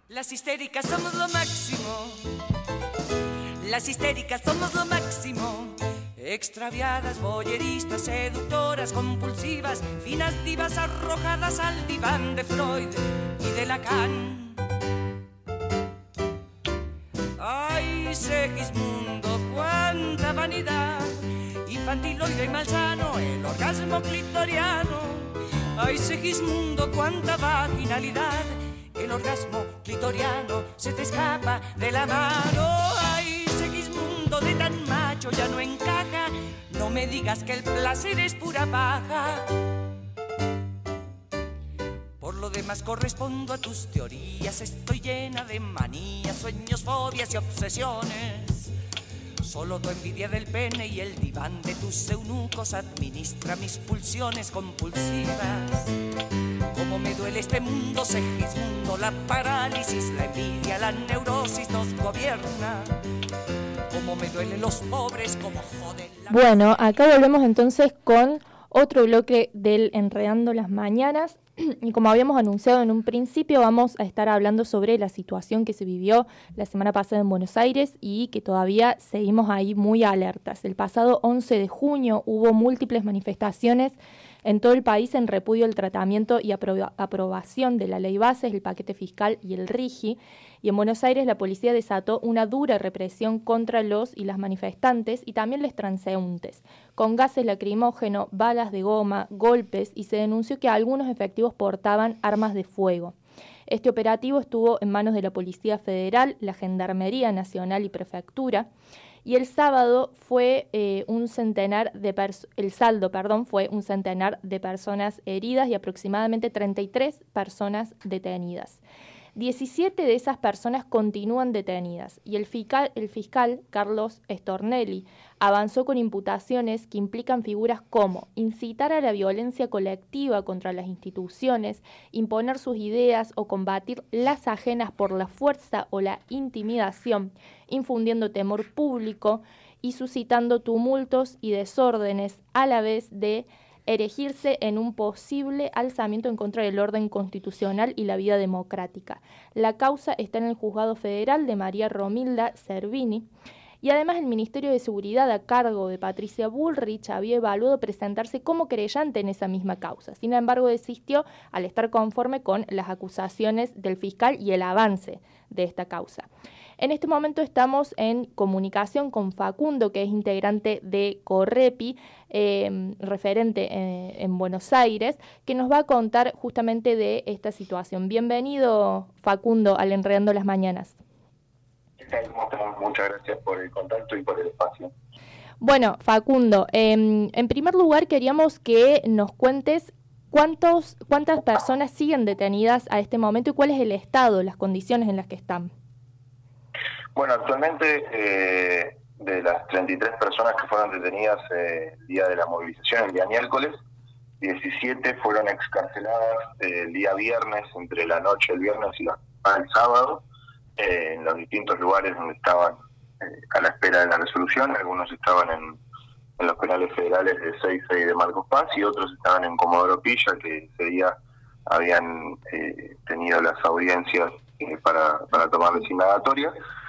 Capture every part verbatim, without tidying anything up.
Las histéricas somos lo máximo. Las histéricas somos lo máximo. Extraviadas, boyeristas, seductoras, compulsivas, finas divas arrojadas al diván de Freud y de Lacan. Ay, Segismundo, cuánta vanidad, infantiloide y malsano, el orgasmo clitoriano. Ay, Segismundo, cuánta vaginalidad, el orgasmo clitoriano se te escapa de la mano. Ay, Segismundo, de tan macho ya no encaja, no me digas que el placer es pura paja. Por lo demás correspondo a tus teorías, estoy llena de manías, sueños, fobias y obsesiones. Solo tu envidia del pene y el diván de tus eunucos administra mis pulsiones compulsivas. Cómo me duele este mundo, Segismundo, la parálisis, la envidia, la neurosis nos gobierna. Cómo me duelen los pobres, cómo joden la... Bueno, acá volvemos entonces con otro bloque del Enredando las Mañanas. Y como habíamos anunciado en un principio, vamos a estar hablando sobre la situación que se vivió la semana pasada en Buenos Aires y que todavía seguimos ahí muy alertas. El pasado once de junio hubo múltiples manifestaciones en todo el país en repudio al tratamiento y aproba- aprobación de la ley bases, el paquete fiscal y el RIGI. Y en Buenos Aires la policía desató una dura represión contra los y las manifestantes y también los transeúntes, con gases lacrimógenos, balas de goma, golpes, y se denunció que algunos efectivos portaban armas de fuego. Este operativo estuvo en manos de la Policía Federal, la Gendarmería Nacional y Prefectura. Y el sábado fue eh, un centenar de pers- el saldo, perdón, fue un centenar de personas heridas y aproximadamente treinta y tres personas detenidas. diecisiete de esas personas continúan detenidas y el fiscal, el fiscal Carlos Stornelli avanzó con imputaciones que implican figuras como incitar a la violencia colectiva contra las instituciones, imponer sus ideas o combatir las ajenas por la fuerza o la intimidación, infundiendo temor público y suscitando tumultos y desórdenes a la vez de erigirse en un posible alzamiento en contra del orden constitucional y la vida democrática. La causa está en el Juzgado Federal de María Romilda Cervini y además el Ministerio de Seguridad a cargo de Patricia Bullrich había evaluado presentarse como querellante en esa misma causa. Sin embargo, desistió al estar conforme con las acusaciones del fiscal y el avance de esta causa. En este momento estamos en comunicación con Facundo, que es integrante de Correpi, eh, referente eh, en Buenos Aires, que nos va a contar justamente de esta situación. Bienvenido, Facundo, al Enredando las Mañanas. ¿Qué tal? ¿Cómo están? Muchas gracias por el contacto y por el espacio. Bueno, Facundo, eh, en primer lugar queríamos que nos cuentes cuántos, cuántas personas siguen detenidas a este momento y cuál es el estado, las condiciones en las que están. Bueno, actualmente eh, de las treinta y tres personas que fueron detenidas eh, el día de la movilización, el día miércoles, diecisiete fueron excarceladas eh, el día viernes, entre la noche del viernes y la el sábado, eh, en los distintos lugares donde estaban eh, a la espera de la resolución. Algunos estaban en, en los penales federales de Seiza y de Marcos Paz y otros estaban en Comodoro Pilla, que ese día habían eh, tenido las audiencias eh, para, para tomar designatorias.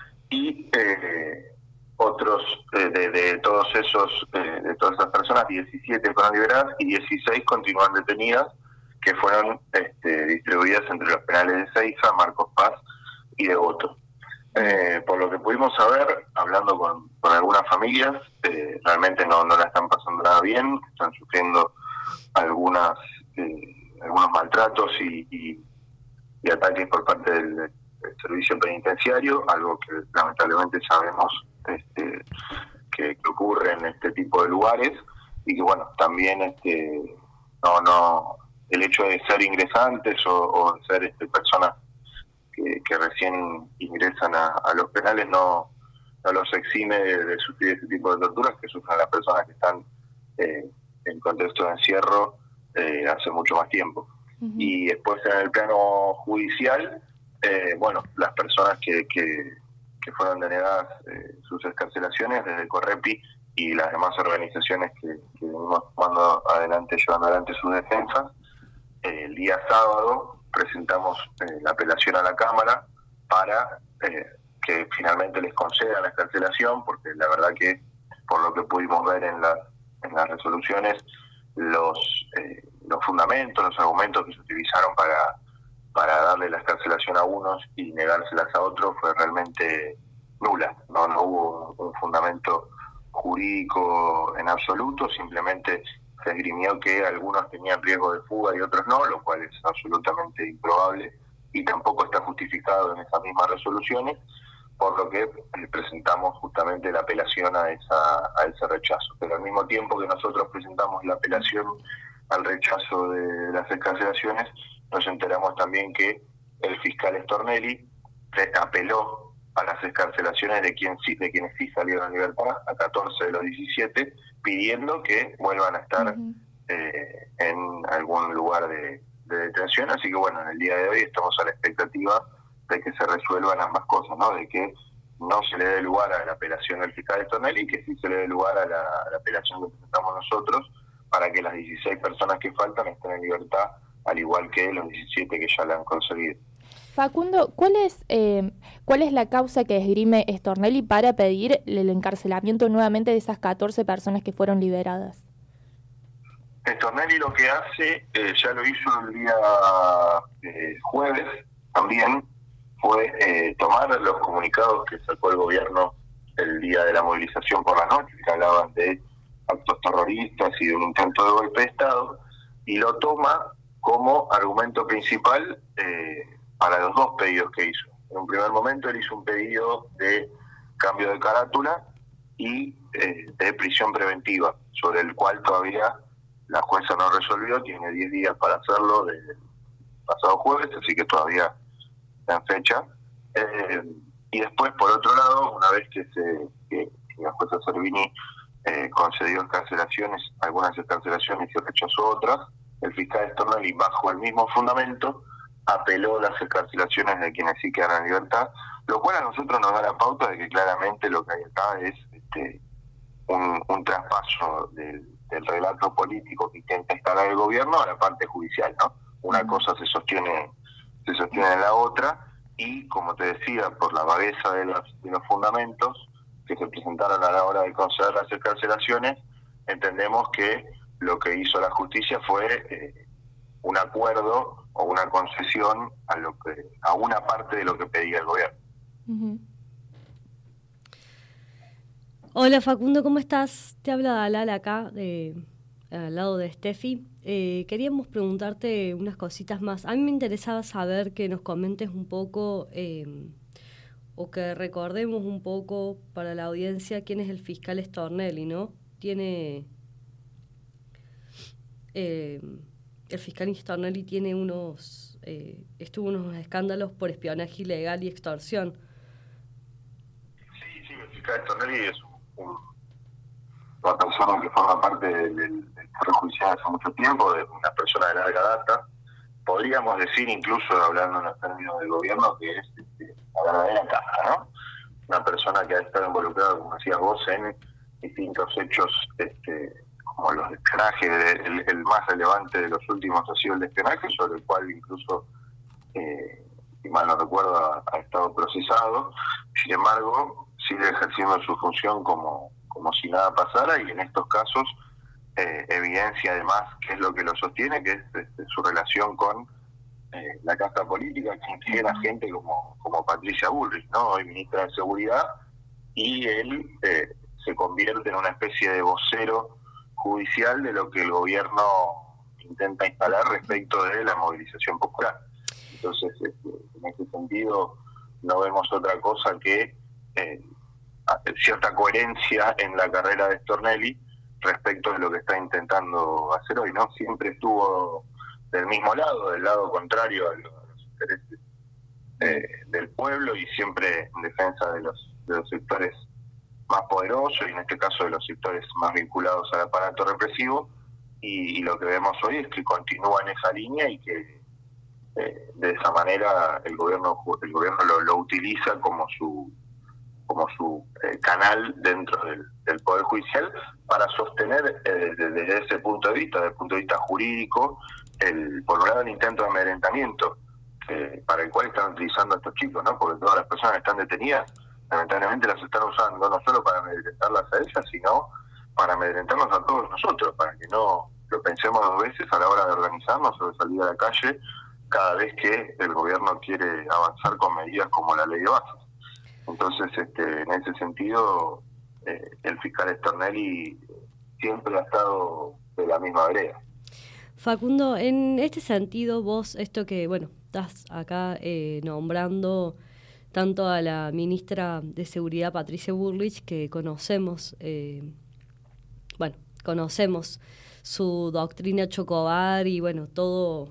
Y eh, otros eh, de, de todos esos eh, de todas esas personas, diecisiete fueron liberadas y dieciséis continúan detenidas, que fueron este, distribuidas entre los penales de Seiza, Marcos Paz y de Voto. Eh, por lo que pudimos saber, hablando con, con algunas familias, eh, realmente no, no la están pasando nada bien, están sufriendo algunas eh, algunos maltratos y, y, y ataques por parte del, del servicio penitenciario, algo que lamentablemente sabemos este, que, que ocurre en este tipo de lugares, y que bueno, también este no no el hecho de ser ingresantes o, o de ser este, personas que, que recién ingresan a, a los penales no, no los exime de, de sufrir este tipo de torturas que sufren las personas que están eh, en contexto de encierro eh, hace mucho más tiempo. Uh-huh. Y después en el plano judicial, Eh, bueno, las personas que, que, que fueron denegadas eh, sus excarcelaciones desde Correpi y las demás organizaciones que, que venimos tomando adelante, llevando adelante sus defensas, eh, el día sábado presentamos eh, la apelación a la Cámara para eh, que finalmente les concedan la excarcelación, porque la verdad que, por lo que pudimos ver en, la, en las resoluciones, los, eh, los fundamentos, los argumentos que se utilizaron para, para darle la excarcelación a unos y negárselas a otros fue realmente nula. No, no hubo un fundamento jurídico en absoluto, simplemente se esgrimió que algunos tenían riesgo de fuga y otros no, lo cual es absolutamente improbable y tampoco está justificado en esas mismas resoluciones, por lo que presentamos justamente la apelación a esa a ese rechazo. Pero al mismo tiempo que nosotros presentamos la apelación al rechazo de las excarcelaciones, nos enteramos también que el fiscal Stornelli apeló a las excarcelaciones de, quien sí, de quienes sí salieron en libertad, a catorce de los diecisiete, pidiendo que vuelvan a estar uh-huh. eh, en algún lugar de, de detención. Así que bueno, en el día de hoy estamos a la expectativa de que se resuelvan ambas cosas, ¿no? De que no se le dé lugar a la apelación del fiscal Stornelli y que sí se le dé lugar a la, a la apelación que presentamos nosotros, para que las dieciséis personas que faltan estén en libertad, al igual que los diecisiete que ya la han conseguido. Facundo, ¿cuál es eh, cuál es la causa que esgrime Stornelli para pedir el encarcelamiento nuevamente de esas catorce personas que fueron liberadas? Stornelli lo que hace, eh, ya lo hizo el día eh, jueves también, fue eh, tomar los comunicados que sacó el gobierno el día de la movilización por la noche, que hablaban de actos terroristas y de un intento de golpe de Estado, y lo toma como argumento principal eh, para los dos pedidos que hizo. En un primer momento él hizo un pedido de cambio de carátula y eh, de prisión preventiva, sobre el cual todavía la jueza no resolvió, tiene diez días para hacerlo desde el pasado jueves, así que todavía está en fecha. Eh, y después, por otro lado, una vez que, se, que, que la jueza Servini eh, concedió excarcelaciones, algunas excarcelaciones y rechazó otras, el fiscal Stornelli, bajo el mismo fundamento, apeló las excarcelaciones de quienes sí quedan en libertad, lo cual a nosotros nos da la pauta de que claramente lo que hay acá es este, un, un traspaso del, del relato político que intenta instalar el gobierno a la parte judicial, ¿no? Una cosa se sostiene se sostiene en la otra, y como te decía, por la vagueza de los, de los fundamentos que se presentaron a la hora de conceder las excarcelaciones, entendemos que lo que hizo la justicia fue eh, un acuerdo o una concesión a lo que a una parte de lo que pedía el gobierno. Uh-huh. Hola Facundo, ¿cómo estás? Te habla Dalal acá, de, al lado de Steffi. Eh, queríamos preguntarte unas cositas más. A mí me interesaba saber que nos comentes un poco eh, o que recordemos un poco para la audiencia quién es el fiscal Stornelli, ¿no? Tiene... Eh, el fiscal Stornelli tiene unos eh, estuvo unos escándalos por espionaje ilegal y extorsión. Sí, sí, el fiscal Stornelli es un, un, una persona que forma parte del, del Poder Judicial hace mucho tiempo, de una persona de larga data. Podríamos decir, incluso hablando en los términos del gobierno, que es este, la verdadera caja, ¿no? Una persona que ha estado involucrada, como decías vos, en distintos hechos este, como los de espionaje. El, el más relevante de los últimos ha sido el de espionaje, sobre el cual incluso, eh, si mal no recuerdo, ha, ha estado procesado. Sin embargo, sigue ejerciendo su función como, como si nada pasara, y en estos casos eh, evidencia además qué es lo que lo sostiene, que es este, su relación con eh, la casta política, que incluye a gente como, como Patricia Bullrich, ¿no? Hoy ministra de Seguridad, y él eh, se convierte en una especie de vocero judicial de lo que el gobierno intenta instalar respecto de la movilización popular. Entonces, este, en ese sentido, no vemos otra cosa que eh, cierta coherencia en la carrera de Stornelli respecto de lo que está intentando hacer hoy, ¿no? Siempre estuvo del mismo lado, del lado contrario a los, a los intereses eh, del pueblo, y siempre en defensa de los, de los sectores más poderosos, y en este caso de los sectores más vinculados al aparato represivo, y, y lo que vemos hoy es que continúa en esa línea y que eh, de esa manera el gobierno el gobierno lo, lo utiliza como su como su eh, canal dentro del, del Poder Judicial para sostener eh, desde, desde ese punto de vista, desde el punto de vista jurídico, el por un lado el intento de amedrentamiento este, para el cual están utilizando a estos chicos, ¿no? Porque todas las personas que están detenidas, lamentablemente las están usando no solo para amedrentarlas a ellas, sino para amedrentarnos a todos nosotros, para que no lo pensemos dos veces a la hora de organizarnos o de salir a la calle cada vez que el gobierno quiere avanzar con medidas como la ley de bases. Entonces, este, en ese sentido, eh, el fiscal Stornelli siempre ha estado de la misma vereda. Facundo, en este sentido, vos, esto que, bueno, estás acá eh, nombrando tanto a la ministra de Seguridad, Patricia Bullrich, que conocemos, eh, bueno, conocemos su doctrina Chocobar y, bueno, todo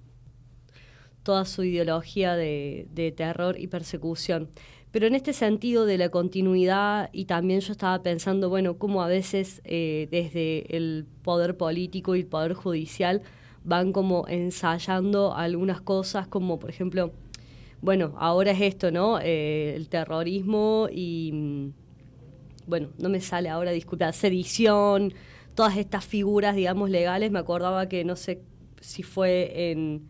toda su ideología de, de terror y persecución. Pero en este sentido de la continuidad, y también yo estaba pensando, bueno, cómo a veces eh, desde el poder político y el poder judicial van como ensayando algunas cosas, como por ejemplo, bueno, ahora es esto, ¿no? Eh, el terrorismo y, bueno, no me sale ahora, disculpa, sedición, todas estas figuras, digamos, legales. Me acordaba que no sé si fue en...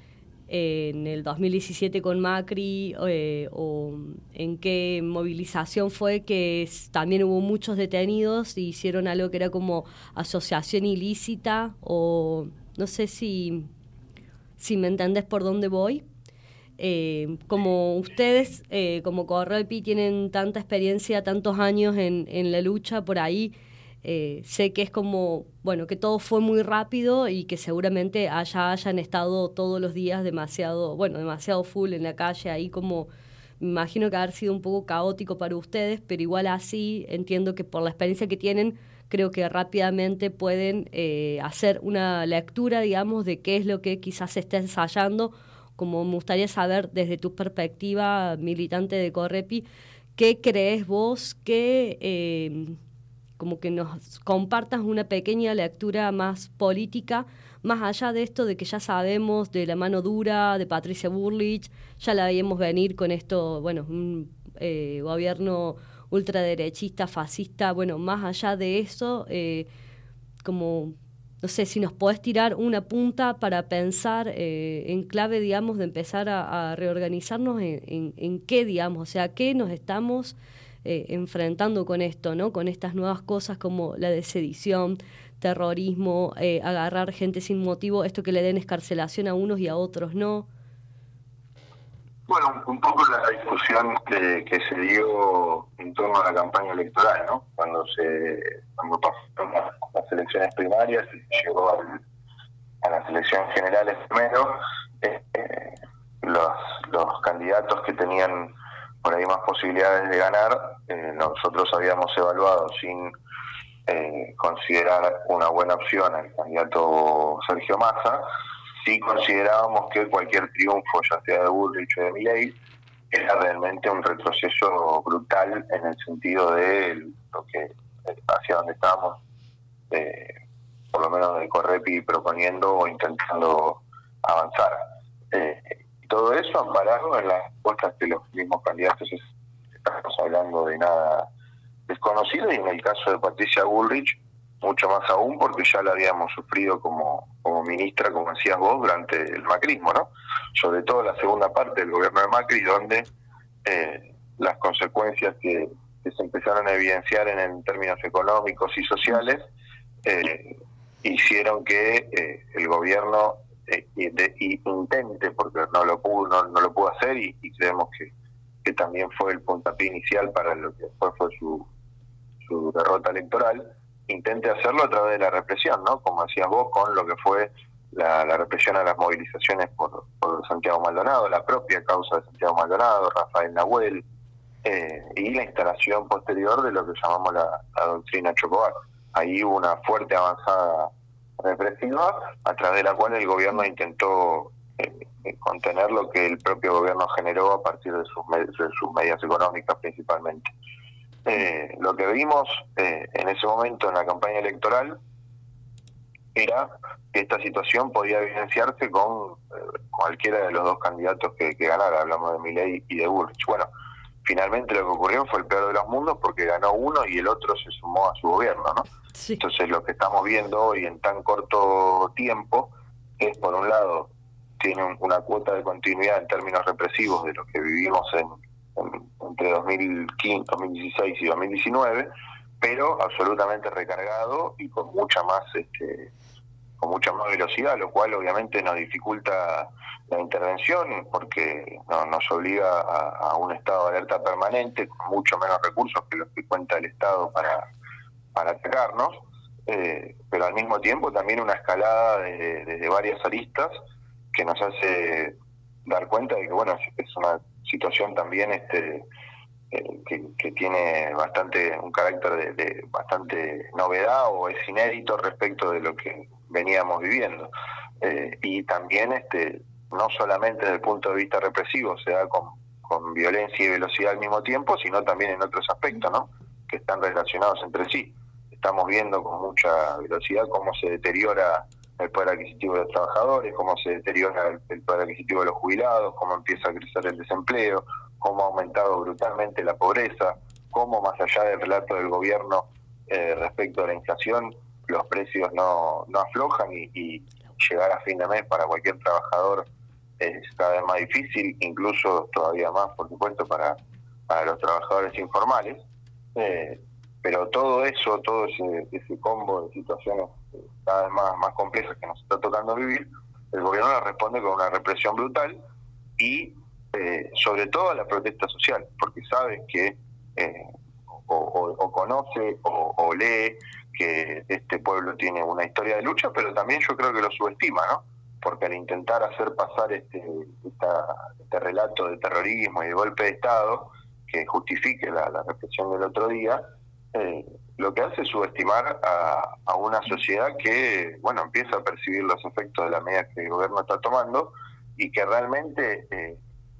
en el dos mil diecisiete con Macri eh, o en qué movilización fue que también hubo muchos detenidos y hicieron algo que era como asociación ilícita, o no sé si, si me entendés por dónde voy. Eh, como ustedes, eh, como Correpi, tienen tanta experiencia, tantos años en, en la lucha por ahí, Eh, sé que es como, bueno, que todo fue muy rápido y que seguramente allá hayan estado todos los días demasiado, bueno, demasiado full en la calle, ahí como, me imagino que haber sido un poco caótico para ustedes, pero igual así entiendo que por la experiencia que tienen, creo que rápidamente pueden eh, hacer una lectura, digamos, de qué es lo que quizás se está ensayando. Como me gustaría saber desde tu perspectiva, militante de Correpi, ¿qué crees vos que... Eh, como que nos compartas una pequeña lectura más política, más allá de esto de que ya sabemos de la mano dura de Patricia Bullrich, ya la veíamos venir con esto, bueno, un eh, gobierno ultraderechista, fascista, bueno, más allá de eso, eh, como, no sé, si nos podés tirar una punta para pensar eh, en clave, digamos, de empezar a, a reorganizarnos en, en, en qué, digamos, o sea, qué nos estamos... Eh, enfrentando con esto, ¿no? Con estas nuevas cosas como la de sedición, terrorismo, eh, agarrar gente sin motivo, esto que le den escarcelación a unos y a otros no. Bueno, un poco la discusión que, que se dio en torno a la campaña electoral, ¿no? Cuando se cuando pasaron las, las elecciones primarias y llegó al, a las elecciones generales primero, eh, eh, los, los candidatos que tenían por ahí más posibilidades de ganar, eh, nosotros habíamos evaluado sin eh, considerar una buena opción al candidato Sergio Massa. Sí considerábamos que cualquier triunfo, ya sea de Bullrich o de Milei, era realmente un retroceso brutal en el sentido de lo que hacia donde estábamos, eh, por lo menos de Correpi, proponiendo o intentando avanzar. Eh, Todo eso amparado en las respuestas que los mismos candidatos, estamos hablando de nada desconocido, y en el caso de Patricia Bullrich, mucho más aún, porque ya la habíamos sufrido como, como ministra, como decías vos, durante el macrismo, ¿no? Sobre todo la segunda parte del gobierno de Macri, donde eh, las consecuencias que, que se empezaron a evidenciar en, en términos económicos y sociales eh, hicieron que eh, el gobierno Eh, y, de, y intente, porque no lo pudo no, no lo pudo hacer, y, y creemos que, que también fue el puntapié inicial para lo que después fue su, su derrota electoral, intente hacerlo a través de la represión, ¿no? Como decías vos, con lo que fue la, la represión a las movilizaciones por, por Santiago Maldonado, la propia causa de Santiago Maldonado, Rafael Nahuel, eh, y la instalación posterior de lo que llamamos la, la doctrina Chocobar. Ahí hubo una fuerte avanzada represiva, a través de la cual el gobierno intentó eh, contener lo que el propio gobierno generó a partir de sus, med- de sus medidas económicas principalmente. Eh, lo que vimos eh, en ese momento en la campaña electoral era que esta situación podía evidenciarse con eh, cualquiera de los dos candidatos que, que ganara, hablamos de Milei y de Bullrich. Bueno, finalmente lo que ocurrió fue el peor de los mundos, porque ganó uno y el otro se sumó a su gobierno, ¿no? Sí. Entonces lo que estamos viendo hoy en tan corto tiempo es, por un lado, tiene un, una cuota de continuidad en términos represivos de lo que vivimos en, en, entre dos mil quince, dos mil dieciséis y dos mil diecinueve, pero absolutamente recargado y con mucha más este, con mucha más velocidad, lo cual obviamente nos dificulta la intervención porque no, nos obliga a, a un estado de alerta permanente con mucho menos recursos que los que cuenta el Estado para, para atacarnos, eh, pero al mismo tiempo también una escalada desde de, de varias aristas que nos hace dar cuenta de que bueno es una situación también este eh, que, que tiene bastante un carácter de, de bastante novedad o es inédito respecto de lo que veníamos viviendo, eh, y también este no solamente desde el punto de vista represivo se da con, con violencia y velocidad al mismo tiempo, sino también en otros aspectos, ¿no?, que están relacionados entre sí. Estamos viendo con mucha velocidad cómo se deteriora el poder adquisitivo de los trabajadores, cómo se deteriora el, el poder adquisitivo de los jubilados, cómo empieza a crecer el desempleo, cómo ha aumentado brutalmente la pobreza, cómo más allá del relato del gobierno eh, respecto a la inflación, los precios no, no aflojan y, y llegar a fin de mes para cualquier trabajador es cada vez más difícil, incluso todavía más, por supuesto, para, para los trabajadores informales. Eh, pero todo eso, todo ese, ese combo de situaciones cada vez más, más complejas que nos está tocando vivir, el gobierno le responde con una represión brutal y eh, sobre todo a la protesta social, porque sabe que eh, o, o, o conoce o, o lee que este pueblo tiene una historia de lucha, pero también yo creo que lo subestima, ¿no? Porque al intentar hacer pasar este, esta, este relato de terrorismo y de golpe de Estado que justifique la, la represión del otro día, eh, lo que hace es subestimar a, a una sociedad que, bueno, empieza a percibir los efectos de la medida que el gobierno está tomando y que realmente eh,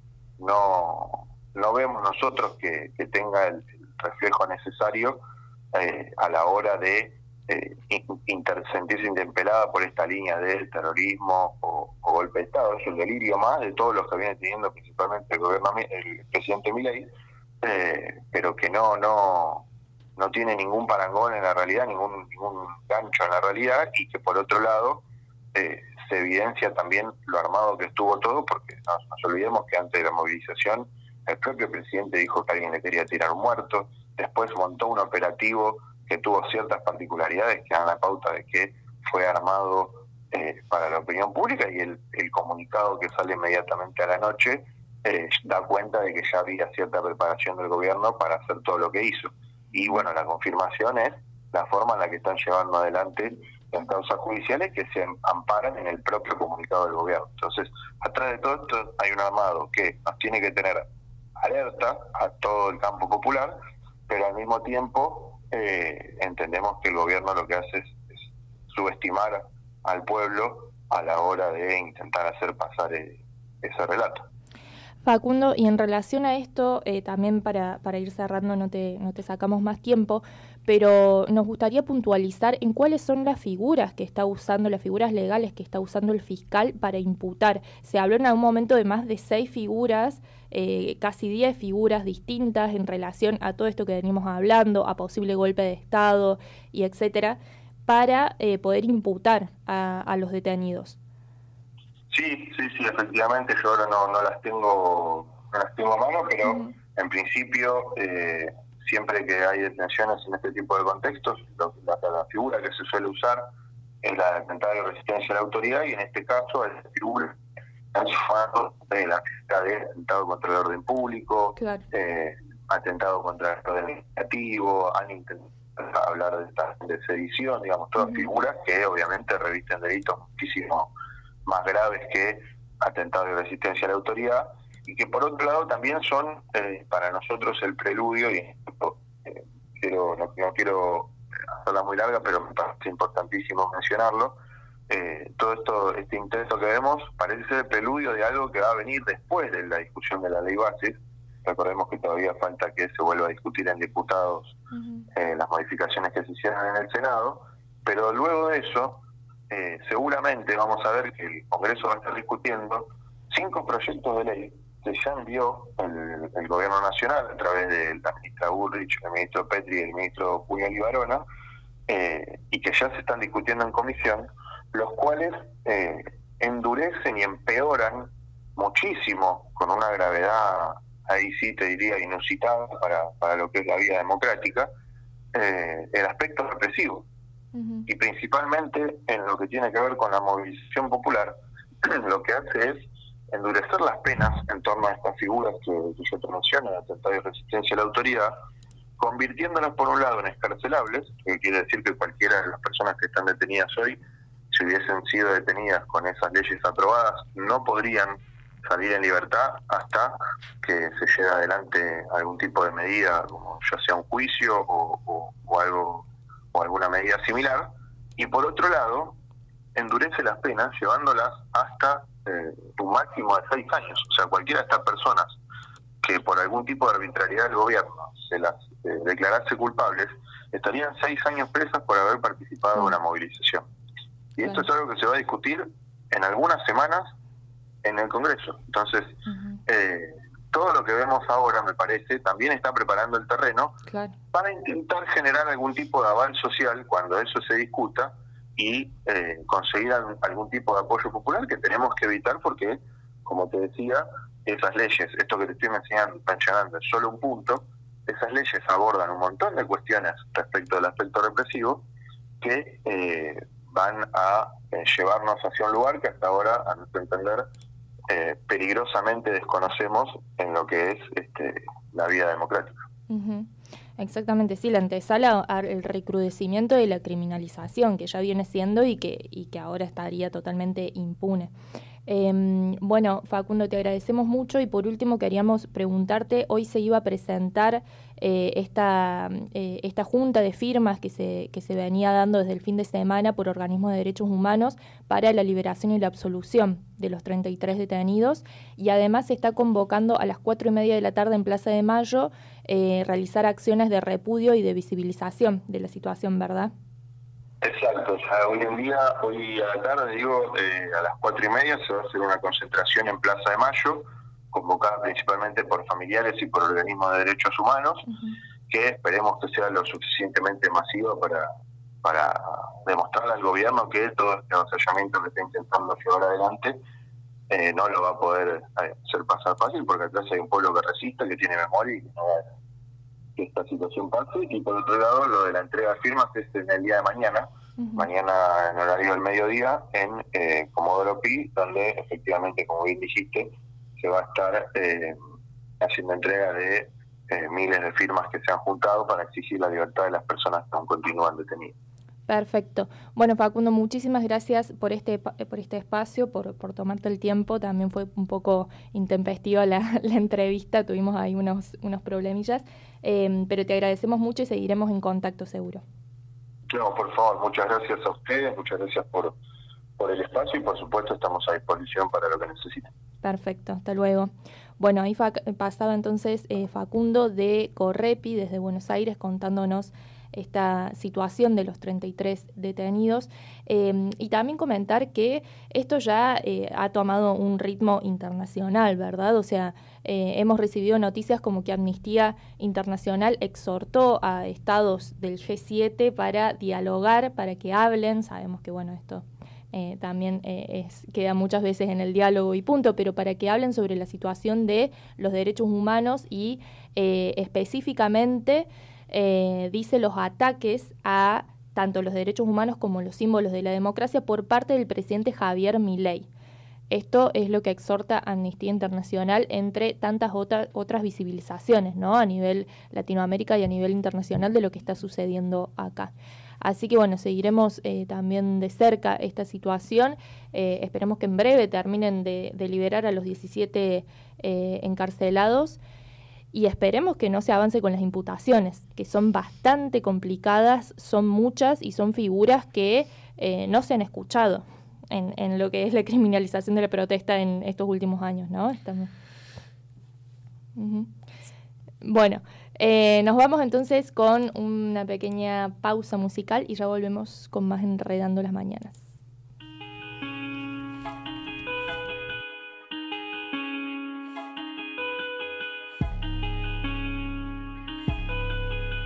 no, no vemos nosotros que, que tenga el, el reflejo necesario eh, a la hora de eh, inter, sentirse interpelada por esta línea del terrorismo o, o golpe de Estado. Es el delirio más de todos los que viene teniendo principalmente el gobierno, el presidente Milei, eh, pero que no, no no tiene ningún parangón en la realidad, ningún ningún gancho en la realidad, y que por otro lado eh, se evidencia también lo armado que estuvo todo, porque no nos olvidemos que antes de la movilización el propio presidente dijo que alguien le quería tirar un muerto, después montó un operativo que tuvo ciertas particularidades que dan la pauta de que fue armado eh, para la opinión pública, y el, el comunicado que sale inmediatamente a la noche eh, da cuenta de que ya había cierta preparación del gobierno para hacer todo lo que hizo. Y bueno, la confirmación es la forma en la que están llevando adelante las causas judiciales que se amparan en el propio comunicado del gobierno. Entonces, atrás de todo esto hay un armado que nos tiene que tener alerta a todo el campo popular, pero al mismo tiempo eh, entendemos que el gobierno lo que hace es, es subestimar al pueblo a la hora de intentar hacer pasar eh, ese relato. Facundo, y en relación a esto, eh, también para, para ir cerrando, no te, no te sacamos más tiempo, pero nos gustaría puntualizar en cuáles son las figuras que está usando, las figuras legales que está usando el fiscal para imputar. Se habló en algún momento de más de seis figuras, eh, casi diez figuras distintas en relación a todo esto que venimos hablando, a posible golpe de Estado y etcétera, para eh, poder imputar a, a los detenidos. Sí, sí, sí, efectivamente, yo ahora no, no las tengo no las tengo a mano, pero uh-huh. en principio, eh, siempre que hay detenciones en este tipo de contextos, lo, la, la figura que se suele usar es la de atentado de resistencia a la autoridad, y en este caso es la figura de la de atentado contra el orden público, claro. eh, atentado contra el orden administrativo, han intentado hablar de, de sedición, digamos, todas uh-huh. figuras que obviamente revisten delitos muchísimo más graves que atentado de resistencia a la autoridad, y que por otro lado también son eh, para nosotros el preludio, y eh, quiero, no, no quiero hacerla muy larga, pero me parece importantísimo mencionarlo, eh, todo esto, este intento que vemos parece ser el preludio de algo que va a venir después de la discusión de la ley bases. Recordemos que todavía falta que se vuelva a discutir en diputados uh-huh. eh, las modificaciones que se hicieron en el Senado, pero luego de eso Eh, seguramente vamos a ver que el Congreso va a estar discutiendo cinco proyectos de ley que ya envió el, el Gobierno Nacional a través de la ministra Bullrich, el ministro Petri y el ministro Puyol y Varona, eh, y que ya se están discutiendo en comisión, los cuales eh, endurecen y empeoran muchísimo, con una gravedad, ahí sí te diría, inusitada para, para lo que es la vida democrática, eh, el aspecto represivo. Uh-huh. Y principalmente en lo que tiene que ver con la movilización popular, lo que hace es endurecer las penas en torno a estas figuras que, que yo te menciono, de atentado y resistencia a la autoridad, convirtiéndolas por un lado en escarcelables, que quiere decir que cualquiera de las personas que están detenidas hoy, si hubiesen sido detenidas con esas leyes aprobadas, no podrían salir en libertad hasta que se lleve adelante algún tipo de medida, como ya sea un juicio o, o, o algo o alguna medida similar. Y por otro lado, endurece las penas llevándolas hasta eh, un máximo de seis años. O sea, cualquiera de estas personas que por algún tipo de arbitrariedad del gobierno se las eh, declarase culpables, estarían seis años presas por haber participado en una movilización. Y esto es algo que se va a discutir en algunas semanas en el Congreso. Entonces, uh-huh. eh, todo lo que vemos ahora, me parece, también está preparando el terreno claro. para intentar generar algún tipo de aval social cuando eso se discuta y eh, conseguir algún, algún tipo de apoyo popular que tenemos que evitar porque, como te decía, esas leyes, esto que te estoy mencionando, mencionando es solo un punto, esas leyes abordan un montón de cuestiones respecto del aspecto represivo que eh, van a eh, llevarnos hacia un lugar que hasta ahora, a nuestro entender, eh, peligrosamente desconocemos en lo que es este, la vida democrática. Uh-huh. Exactamente, sí, la antesala al recrudecimiento de la criminalización que ya viene siendo y que, y que ahora estaría totalmente impune. Eh, bueno, Facundo, te agradecemos mucho y por último queríamos preguntarte, hoy se iba a presentar eh, esta, eh, esta junta de firmas que se, que se venía dando desde el fin de semana por organismos de derechos humanos para la liberación y la absolución de los treinta y tres detenidos y además se está convocando a las cuatro y media de la tarde en Plaza de Mayo eh, realizar acciones de repudio y de visibilización de la situación, ¿verdad? Exacto, o sea, hoy en día, hoy a la tarde, digo, eh, a las cuatro y media se va a hacer una concentración en Plaza de Mayo, convocada principalmente por familiares y por organismos de derechos humanos, uh-huh. que esperemos que sea lo suficientemente masiva para, para demostrarle al gobierno que todo este avasallamiento que está intentando llevar adelante eh, no lo va a poder hacer pasar fácil, porque atrás hay un pueblo que resiste, que tiene memoria y que no va a que esta situación pase. Y por otro lado, lo de la entrega de firmas es en el día de mañana, uh-huh. mañana en horario del mediodía, en eh, Comodoro Pi, donde efectivamente, como bien dijiste, se va a estar eh, haciendo entrega de eh, miles de firmas que se han juntado para exigir la libertad de las personas que aún continúan detenidas. Perfecto. Bueno, Facundo, muchísimas gracias por este por este espacio, por, por tomarte el tiempo. También fue un poco intempestiva la, la entrevista, tuvimos ahí unos, unos problemillas, eh, pero te agradecemos mucho y seguiremos en contacto seguro. No, por favor, muchas gracias a ustedes, muchas gracias por, por el espacio y por supuesto estamos a disposición para lo que necesiten. Perfecto, hasta luego. Bueno, ahí fa- pasaba entonces eh, Facundo de Correpi desde Buenos Aires contándonos esta situación de los treinta y tres detenidos eh, y también comentar que esto ya eh, ha tomado un ritmo internacional, ¿verdad? O sea, eh, hemos recibido noticias como que Amnistía Internacional exhortó a estados del G siete para dialogar, para que hablen. Sabemos que, bueno, esto eh, también eh, es, queda muchas veces en el diálogo y punto, pero para que hablen sobre la situación de los derechos humanos y eh, específicamente Eh, dice los ataques a tanto los derechos humanos como los símbolos de la democracia por parte del presidente Javier Milei. Esto es lo que exhorta Amnistía Internacional entre tantas otra, otras visibilizaciones, ¿no? A nivel Latinoamérica y a nivel internacional de lo que está sucediendo acá. Así que bueno, seguiremos eh, también de cerca esta situación. Eh, esperemos que en breve terminen de, de liberar a los diecisiete eh, encarcelados. Y esperemos que no se avance con las imputaciones, que son bastante complicadas, son muchas y son figuras que eh, no se han escuchado en, en lo que es la criminalización de la protesta en estos últimos años, ¿no? Estamos... Uh-huh. Bueno, eh, nos vamos entonces con una pequeña pausa musical y ya volvemos con más Enredando las Mañanas.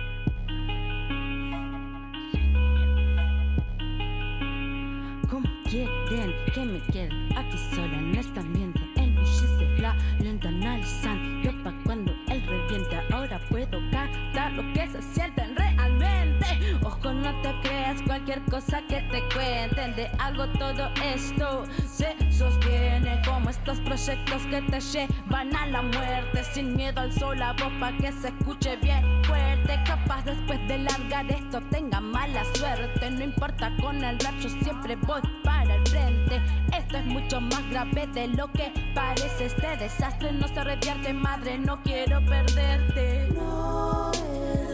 Como quieren que me quede aquí sola en este ambiente. Embellece la lenta, analizando pa' cuando él revienta. Ahora puedo cantar lo que se sienten realmente. Ojo, no te creas cualquier cosa que te cuenten. De algo todo esto se sostiene, como estos proyectos que te llevan a la muerte. Sin miedo al sol, la voz pa' que se escuche bien fuerte. Capaz después de largar esto tenga mala suerte. No importa, con el rap yo siempre voy para el frente. Esto es mucho más grave de lo que parece. Este desastre no se revierte, madre, no quiero perderte. No es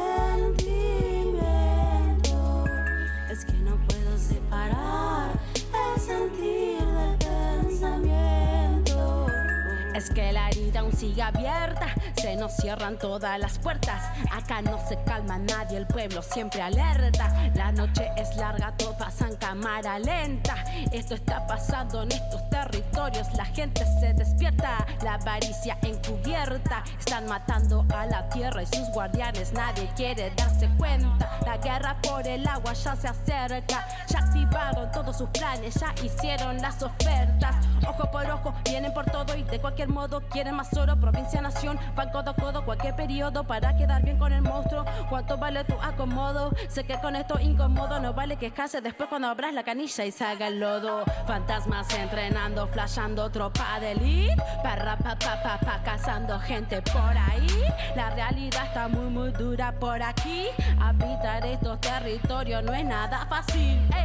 resentimiento, es que no puedo separar el sentir del pensamiento. Es que la herida aún sigue abierta, se nos cierran todas las puertas. Acá no se calma nadie, el pueblo siempre alerta. La noche es larga, todo pasa en cámara lenta. Esto está pasando en estos territorios, la gente se despierta. La avaricia encubierta, están matando a la tierra y sus guardianes, nadie quiere darse cuenta. La guerra por el agua ya se acerca, ya activaron todos sus planes, ya hicieron las ofertas. Ojo por ojo, vienen por todo y de cualquier modo quieren más oro. Provincia, nación, van codo a codo cualquier periodo para quedar bien con el monstruo. ¿Cuánto vale tu acomodo? Sé que con esto incómodo no vale quejarse después cuando abras la canilla y salga el lodo. Fantasmas entrenando, flashando tropa de elite. Perra pa pa pa pa cazando gente por ahí. La realidad está muy muy dura por aquí. Habitar estos territorios no es nada fácil. Ey.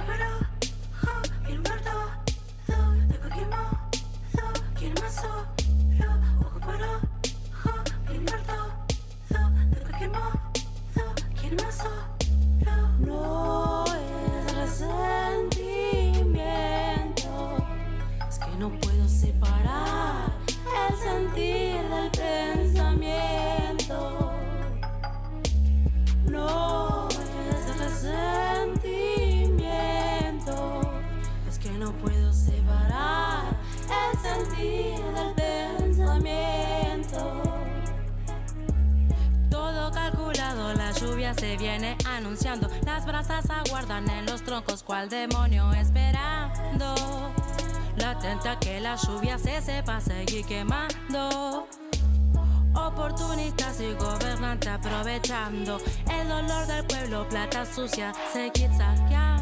No es resentimiento, es que no puedo separar el sentir del pensamiento. No es resentimiento, es que no puedo separar el sentir del pensamiento. Todo calculado, la lluvia se viene anunciando. Las brasas aguardan en los troncos, cual demonio esperando. Latente a que la lluvia se sepa seguir quemando. Oportunistas y gobernantes aprovechando el dolor del pueblo, plata sucia, seguir saqueando.